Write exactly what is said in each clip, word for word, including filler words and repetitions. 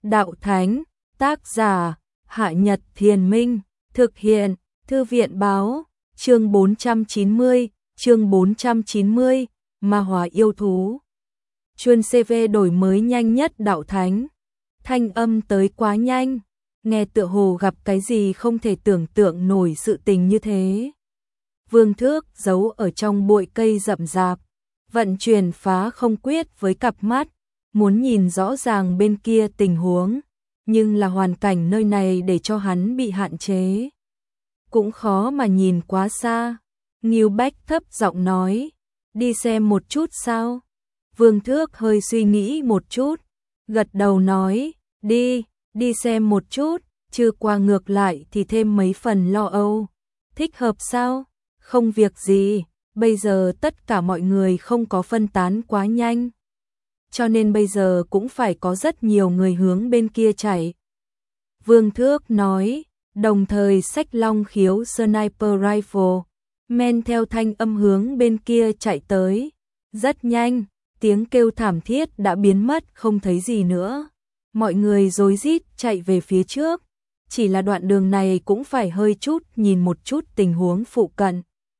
đạo thánh, tác giả, Hạ Nhật Thiền Minh, thực hiện, Thư viện báo, chương bốn trăm chín mươi, chương bốn trăm chín mươi, Ma hóa yêu thú. Chuyên xê vê đổi mới nhanh nhất đạo thánh. Thanh âm tới quá nhanh, nghe tựa hồ gặp cái gì không thể tưởng tượng nổi sự tình như thế. Vương Thước giấu ở trong bụi cây rậm rạp, vận chuyển phá không quyết với cặp mắt, muốn nhìn rõ ràng bên kia tình huống, nhưng là hoàn cảnh nơi này để cho hắn bị hạn chế. Cũng khó mà nhìn quá xa. Ngưu Bách thấp giọng nói, đi xem một chút sao? Vương Thước hơi suy nghĩ một chút, gật đầu nói, đi, đi xem một chút, chứ qua ngược lại thì thêm mấy phần lo âu. Thích hợp sao? Không việc gì, bây giờ tất cả mọi người không có phân tán quá nhanh. Cho nên bây giờ cũng phải có rất nhiều người hướng bên kia chạy. Vương Thước nói, đồng thời xách long khiếu sniper rifle, men theo thanh âm hướng bên kia chạy tới. Rất nhanh, tiếng kêu thảm thiết đã biến mất không thấy gì nữa. Mọi người rối rít chạy về phía trước, chỉ là đoạn đường này cũng phải hơi chút nhìn một chút tình huống phụ cận.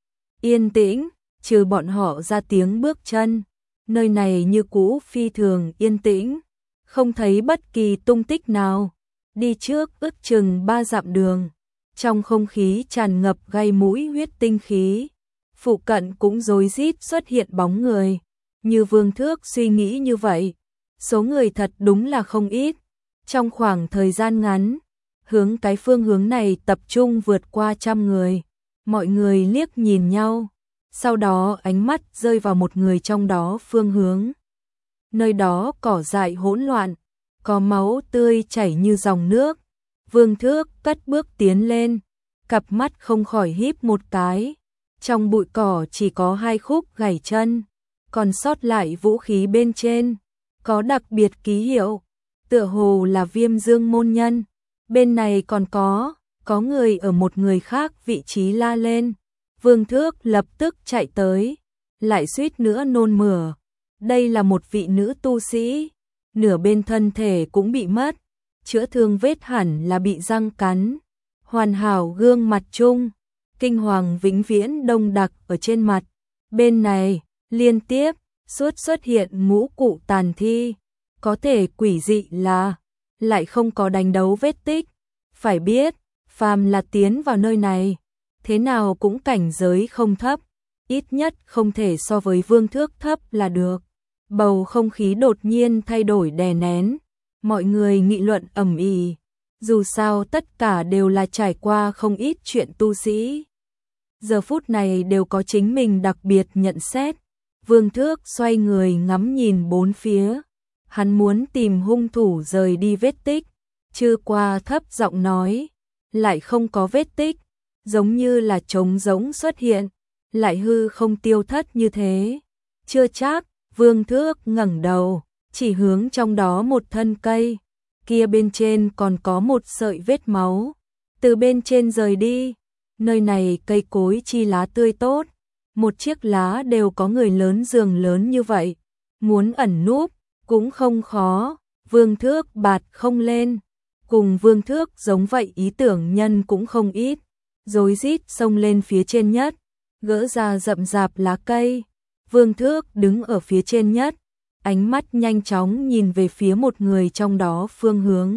Yên tĩnh, trừ bọn họ ra tiếng bước chân, nơi này như cũ phi thường yên tĩnh, không thấy bất kỳ tung tích nào. Đi trước ước chừng ba dặm đường, trong không khí tràn ngập gai mũi huyết tinh khí, phụ cận cũng rối rít xuất hiện bóng người. Như Vương Thước suy nghĩ như vậy, số người thật đúng là không ít. Trong khoảng thời gian ngắn, hướng cái phương hướng này tập trung vượt qua trăm người. Mọi người liếc nhìn nhau, sau đó ánh mắt rơi vào một người trong đó phương hướng. Nơi đó cỏ dại hỗn loạn, có máu tươi chảy như dòng nước. Vương Thước cất bước tiến lên, cặp mắt không khỏi híp một cái. Trong bụi cỏ chỉ có hai khúc gãy chân, còn sót lại vũ khí bên trên, có đặc biệt ký hiệu, tựa hồ là Viêm Dương môn nhân. Bên này còn có, có người ở một người khác vị trí la lên. Vương Thước lập tức chạy tới, lại suýt nữa nôn mửa. Đây là một vị nữ tu sĩ, nửa bên thân thể cũng bị mất, chữa thương vết hẳn là bị răng cắn. Hoàn hảo gương mặt chung, kinh hoàng vĩnh viễn đông đặc ở trên mặt. Bên này, liên tiếp, suốt xuất hiện ngũ cụ tàn thi, có thể quỷ dị là, lại không có đánh đấu vết tích. Phải biết, phàm là tiến vào nơi này, thế nào cũng cảnh giới không thấp, ít nhất không thể so với Vương Thước thấp là được. Bầu không khí đột nhiên thay đổi đè nén, mọi người nghị luận ầm ĩ. Dù sao tất cả đều là trải qua không ít chuyện tu sĩ, giờ phút này đều có chính mình đặc biệt nhận xét. Vương Thước xoay người ngắm nhìn bốn phía, hắn muốn tìm hung thủ rời đi vết tích. Chư qua thấp giọng nói, lại không có vết tích, giống như là trống rỗng xuất hiện, lại hư không tiêu thất như thế. Chưa chắc. Vương Thước ngẩng đầu, chỉ hướng trong đó một thân cây, kia bên trên còn có một sợi vết máu. Từ bên trên rời đi, nơi này cây cối chi lá tươi tốt, một chiếc lá đều có người lớn giường lớn như vậy, muốn ẩn núp cũng không khó. Vương Thước bạt không lên, cùng Vương Thước giống vậy ý tưởng nhân cũng không ít, rối rít xông lên phía trên nhất, gỡ ra rậm rạp lá cây. Vương Thước đứng ở phía trên nhất, ánh mắt nhanh chóng nhìn về phía một người trong đó phương hướng.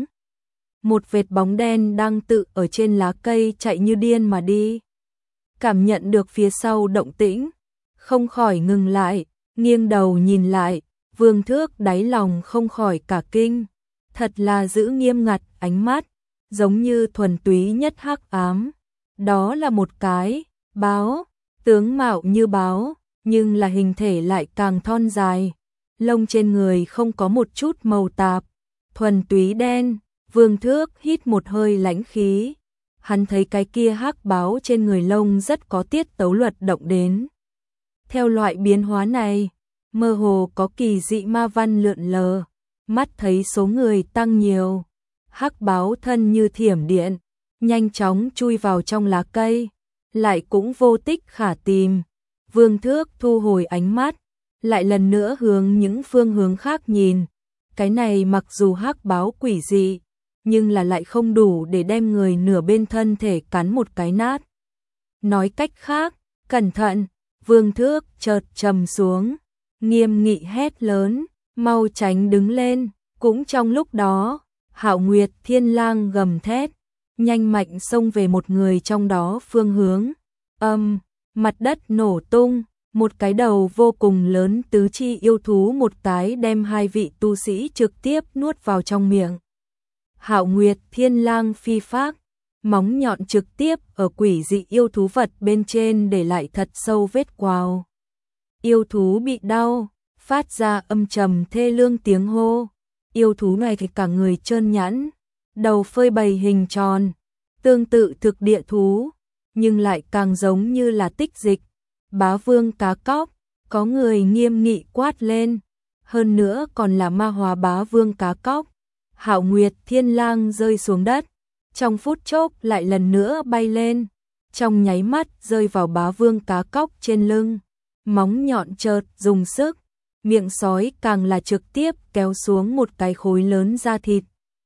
Một vệt bóng đen đang tự ở trên lá cây chạy như điên mà đi. Cảm nhận được phía sau động tĩnh, không khỏi ngừng lại, nghiêng đầu nhìn lại. Vương Thước đáy lòng không khỏi cả kinh, thật là giữ nghiêm ngặt ánh mắt, giống như thuần túy nhất hắc ám. Đó là một cái báo, tướng mạo như báo, nhưng là hình thể lại càng thon dài, lông trên người không có một chút màu tạp, thuần túy đen. Vương Thước hít một hơi lãnh khí, hắn thấy cái kia hắc báo trên người lông rất có tiết tấu luật động đến. Theo loại biến hóa này, mơ hồ có kỳ dị ma văn lượn lờ, mắt thấy số người tăng nhiều. Hắc báo thân như thiểm điện, nhanh chóng chui vào trong lá cây, lại cũng vô tích khả tìm. Vương Thước thu hồi ánh mắt, lại lần nữa hướng những phương hướng khác nhìn, Cái này mặc dù hắc báo quỷ dị, nhưng là lại không đủ để đem người nửa bên thân thể cắn một cái nát. Nói cách khác, cẩn thận, Vương Thước chợt trầm xuống, nghiêm nghị hét lớn, mau tránh đứng lên. Cũng trong lúc đó, Hạo Nguyệt Thiên Lang gầm thét, nhanh mạnh xông về một người trong đó phương hướng. Âm, mặt đất nổ tung, một cái đầu vô cùng lớn tứ chi yêu thú một cái đem hai vị tu sĩ trực tiếp nuốt vào trong miệng. Hạo Nguyệt Thiên Lang phi phác, móng nhọn trực tiếp ở quỷ dị yêu thú vật bên trên để lại thật sâu vết quào. Yêu thú bị đau, phát ra âm trầm thê lương tiếng hô. Yêu thú này thì cả người trơn nhẵn, đầu phơi bày hình tròn, tương tự thực địa thú, nhưng lại càng giống như là tích dịch. Bá vương cá cóc, có người nghiêm nghị quát lên, hơn nữa còn là ma hóa bá vương cá cóc. Hạo Nguyệt Thiên Lang rơi xuống đất, trong phút chốc lại lần nữa bay lên, trong nháy mắt rơi vào bá vương cá cóc trên lưng, móng nhọn chợt dùng sức, miệng sói càng là trực tiếp kéo xuống một cái khối lớn da thịt.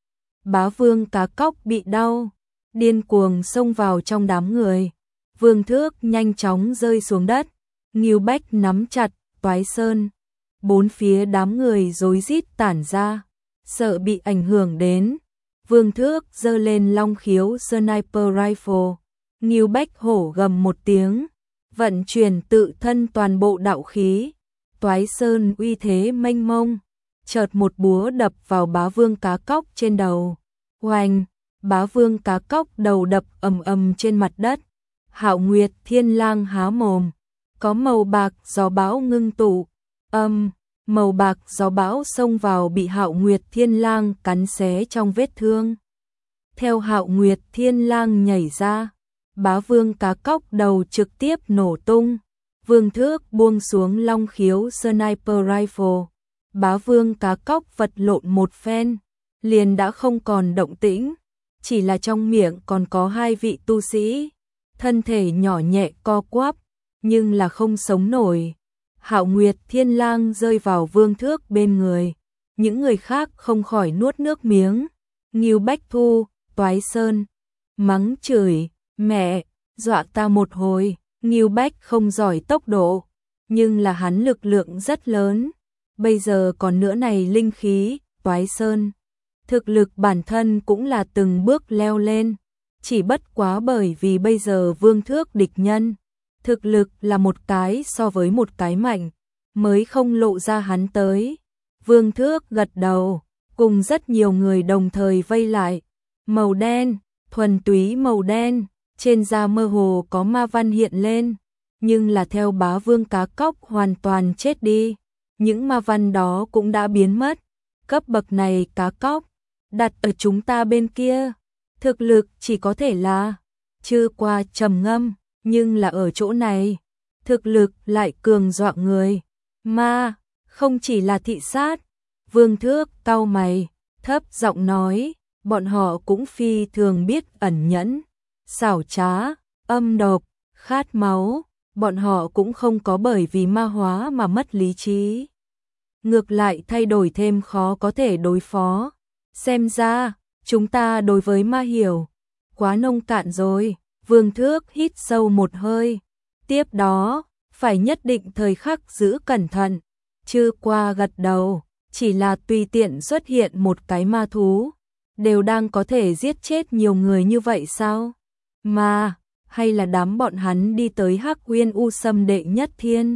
Bá vương cá cóc bị đau, điên cuồng xông vào trong đám người. Vương Thước nhanh chóng rơi xuống đất, Ngưu Bách nắm chặt Toái Sơn, bốn phía đám người rối rít tản ra, sợ bị ảnh hưởng đến. Vương Thước giơ lên long khiếu sniper rifle, Ngưu Bách hổ gầm một tiếng, vận chuyển tự thân toàn bộ đạo khí. Toái Sơn uy thế mênh mông, chợt một búa đập vào bá vương cá cóc trên đầu. Oanh, bá vương cá cóc đầu đập ầm ầm trên mặt đất. Hạo Nguyệt Thiên Lang há mồm, có màu bạc gió bão ngưng tụ, âm, màu bạc gió bão xông vào bị Hạo Nguyệt Thiên Lang cắn xé trong vết thương. Theo Hạo Nguyệt Thiên Lang nhảy ra, bá vương cá cóc đầu trực tiếp nổ tung. Vương Thước buông xuống long khiếu sniper rifle, bá vương cá cóc vật lộn một phen, liền đã không còn động tĩnh, chỉ là trong miệng còn có hai vị tu sĩ, thân thể nhỏ nhẹ co quắp, nhưng là không sống nổi. Hạo Nguyệt Thiên Lang rơi vào Vương Thước bên người, những người khác không khỏi nuốt nước miếng. Ngưu Bách Thu, Toái Sơn, mắng chửi, mẹ, dọa ta một hồi. Ngưu Bách không giỏi tốc độ, nhưng là hắn lực lượng rất lớn, bây giờ còn nữa này linh khí. Toái Sơn, thực lực bản thân cũng là từng bước leo lên, chỉ bất quá bởi vì bây giờ Vương Thước địch nhân, thực lực là một cái so với một cái mạnh, mới không lộ ra hắn tới. Vương Thước gật đầu, cùng rất nhiều người đồng thời vây lại, màu đen, thuần túy màu đen. Trên da mơ hồ có ma văn hiện lên, nhưng là theo bá vương cá cóc hoàn toàn chết đi, những ma văn đó cũng đã biến mất. Cấp bậc này cá cóc, đặt ở chúng ta bên kia, thực lực chỉ có thể là chưa qua trầm ngâm, nhưng là ở chỗ này, thực lực lại cường dọa người. Ma, không chỉ là thị sát. Vương Thước cau mày, thấp giọng nói, bọn họ cũng phi thường biết ẩn nhẫn, xảo trá, âm độc, khát máu, bọn họ cũng không có bởi vì ma hóa mà mất lý trí. Ngược lại thay đổi thêm khó có thể đối phó. Xem ra, chúng ta đối với ma hiểu quá nông cạn rồi. Vương Thước hít sâu một hơi, tiếp đó, phải nhất định thời khắc giữ cẩn thận. Chư qua gật đầu, chỉ là tùy tiện xuất hiện một cái ma thú, đều đang có thể giết chết nhiều người như vậy sao? Mà, hay là đám bọn hắn đi tới Hắc Uyên U Sâm đệ nhất thiên?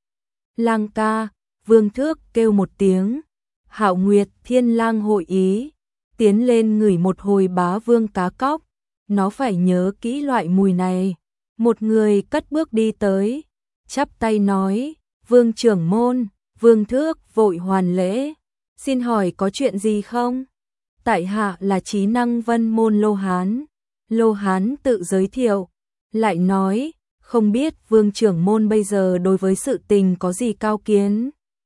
Lang ca, Vương Thước kêu một tiếng, Hạo Nguyệt Thiên Lang hội ý, tiến lên ngửi một hồi bá vương cá cóc, nó phải nhớ kỹ loại mùi này. Một người cất bước đi tới, chắp tay nói, Vương trưởng môn. Vương Thước vội hoàn lễ, xin hỏi có chuyện gì không? Tại hạ là Trí Năng Vân môn Lô Hán. Lô Hán tự giới thiệu, lại nói, không biết Vương trưởng môn bây giờ đối với sự tình có gì cao kiến.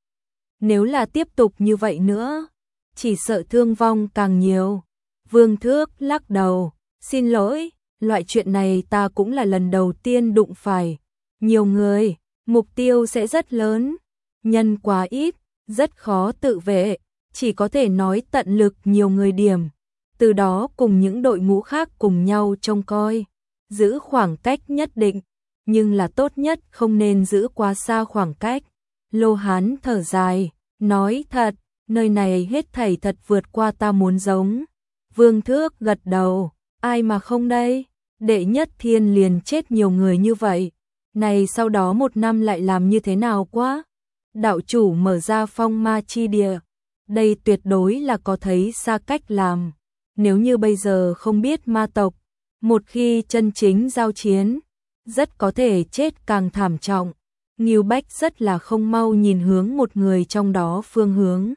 Nếu là tiếp tục như vậy nữa, chỉ sợ thương vong càng nhiều. Vương Thước lắc đầu, xin lỗi, loại chuyện này ta cũng là lần đầu tiên đụng phải. Nhiều người, mục tiêu sẽ rất lớn, nhân quá ít, rất khó tự vệ, chỉ có thể nói tận lực nhiều người điểm, từ đó cùng những đội ngũ khác cùng nhau trông coi, giữ khoảng cách nhất định, nhưng là tốt nhất không nên giữ quá xa khoảng cách. Lô Hán thở dài, nói thật, nơi này hết thảy thật vượt qua ta muốn giống. Vương Thước gật đầu, ai mà không đây, đệ nhất thiên liền chết nhiều người như vậy, này sau đó một năm lại làm như thế nào quá. Đạo chủ mở ra phong ma chi địa, đây tuyệt đối là có thấy xa cách làm, nếu như bây giờ không biết ma tộc, một khi chân chính giao chiến, rất có thể chết càng thảm trọng. Ngưu Bách rất là không mau nhìn hướng một người trong đó phương hướng.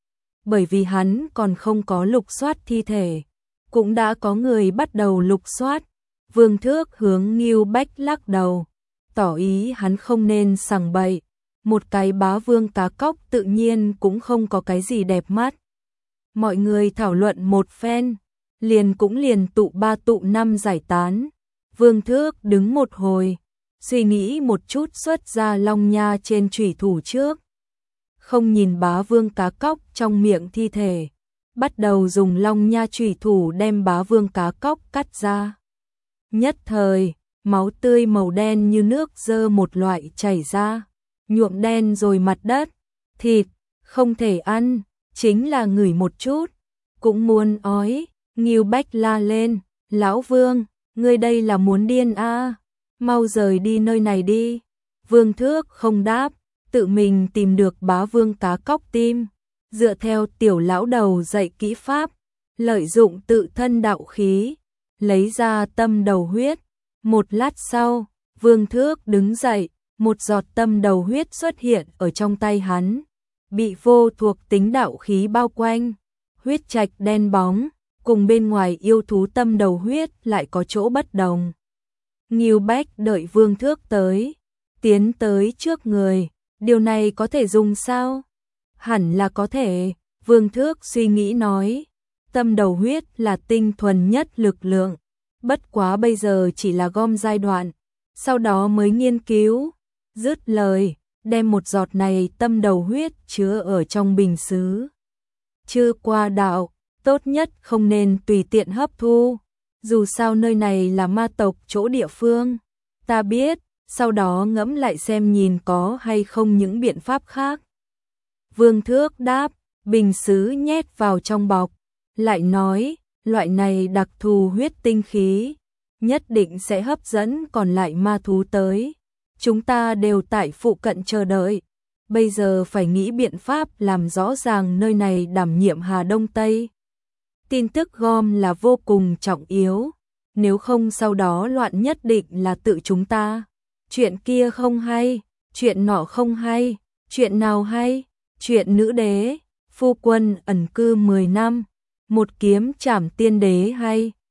Bởi vì hắn còn không có lục soát thi thể, cũng đã có người bắt đầu lục soát. Vương Thước hướng Ngưu Bách lắc đầu, tỏ ý hắn không nên sằng bậy. Một cái bá vương cá cóc tự nhiên cũng không có cái gì đẹp mắt. Mọi người thảo luận một phen, liền cũng liền tụ ba tụ năm giải tán. Vương Thước đứng một hồi, suy nghĩ một chút xuất ra long nha trên chủy thủ trước. Không nhìn bá vương cá cóc trong miệng thi thể, bắt đầu dùng long nha chủy thủ đem bá vương cá cóc cắt ra. Nhất thời, máu tươi màu đen như nước dơ một loại chảy ra, nhuộm đen rồi mặt đất. Thịt, không thể ăn, chính là ngửi một chút, cũng muốn ói. Ngưu Bách la lên, lão Vương, ngươi đây là muốn điên a? À? Mau rời đi nơi này đi. Vương Thước không đáp, tự mình tìm được bá vương cá cóc tim, dựa theo tiểu lão đầu dạy kỹ pháp, lợi dụng tự thân đạo khí, lấy ra tâm đầu huyết. Một lát sau, Vương Thước đứng dậy, một giọt tâm đầu huyết xuất hiện ở trong tay hắn, bị vô thuộc tính đạo khí bao quanh, huyết trạch đen bóng, cùng bên ngoài yêu thú tâm đầu huyết lại có chỗ bất đồng. Ngưu Bách đợi Vương Thước tới, tiến tới trước người, điều này có thể dùng sao? Hẳn là có thể, Vương Thước suy nghĩ nói, tâm đầu huyết là tinh thuần nhất lực lượng, bất quá bây giờ chỉ là gom giai đoạn, sau đó mới nghiên cứu. Dứt lời, đem một giọt này tâm đầu huyết chứa ở trong bình sứ. Chưa qua đạo, tốt nhất không nên tùy tiện hấp thu, dù sao nơi này là ma tộc chỗ địa phương. Ta biết, sau đó ngẫm lại xem nhìn có hay không những biện pháp khác. Vương Thước đáp, bình sứ nhét vào trong bọc, lại nói, loại này đặc thù huyết tinh khí, nhất định sẽ hấp dẫn còn lại ma thú tới. Chúng ta đều tại phụ cận chờ đợi, bây giờ phải nghĩ biện pháp làm rõ ràng nơi này đảm nhiệm Hà Đông Tây. Tin tức gom là vô cùng trọng yếu, nếu không sau đó loạn nhất định là tự chúng ta. Chuyện kia không hay, chuyện nọ không hay, chuyện nào hay? Chuyện nữ đế, phu quân ẩn cư mười năm, một kiếm trảm tiên đế hay?